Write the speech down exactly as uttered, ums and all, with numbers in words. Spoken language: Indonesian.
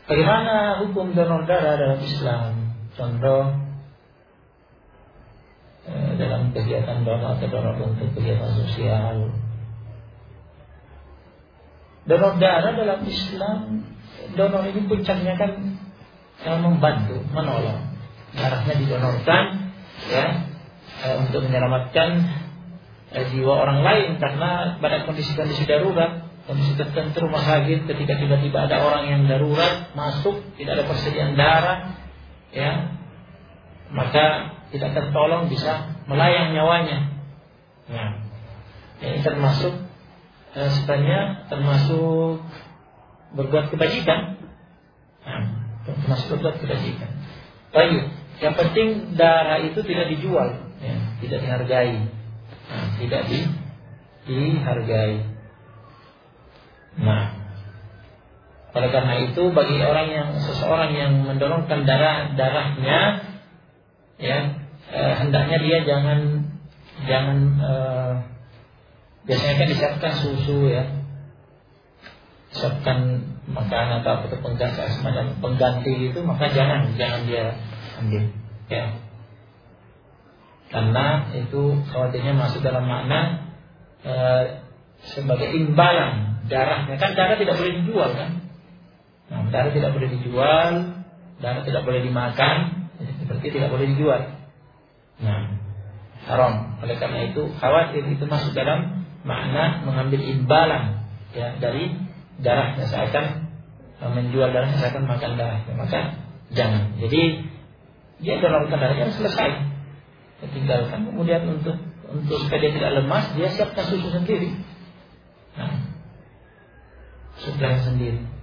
Bagaimana hukum donor darah dalam Islam? Contoh eh, dalam kegiatan donor atau donor untuk kegiatan sosial. Donor darah dalam Islam, donor ini puncaknya kan eh, membantu, menolong. Darahnya didonorkan ya eh, untuk menyelamatkan eh, jiwa orang lain karena pada kondisi-kondisi darurat, kondisi tertentu rumah sakit ketika tiba-tiba ada orang yang darurat masuk, tidak ada persediaan darah, ya maka tidak tertolong bisa melayang nyawanya. Nah, ini termasuk eh, sebenarnya termasuk berbuat kebajikan. Nah, termasuk berbuat kebajikan. Baik, yang penting darah itu tidak dijual, ya, tidak dihargai, nah, tidak di, dihargai. Nah, oleh karena itu bagi orang yang seseorang yang mendonorkan darah darahnya, ya eh, hendaknya dia jangan jangan eh, biasanya kan disiapkan susu ya, siapkan makanan atau apa pengganti semacam pengganti itu, maka jangan jangan dia ambil, ya, karena itu khawatirnya masuk dalam makna eh, sebagai imbalan darahnya. Kan darah tidak boleh dijual kan. Nah, darah tidak boleh dijual, darah tidak boleh dimakan, seperti tidak boleh dijual. Nah, haram. Oleh karena itu khawatir itu masuk dalam makna mengambil imbalan ya dari darahnya, seakan menjual darahnya, seakan makan darahnya. Maka jangan. Jadi dia donorkan darahnya selesai, tinggalkan kemudian untuk untuk supaya dia tidak lemas, dia siapkan susu sendiri. Nah, suplai sendiri.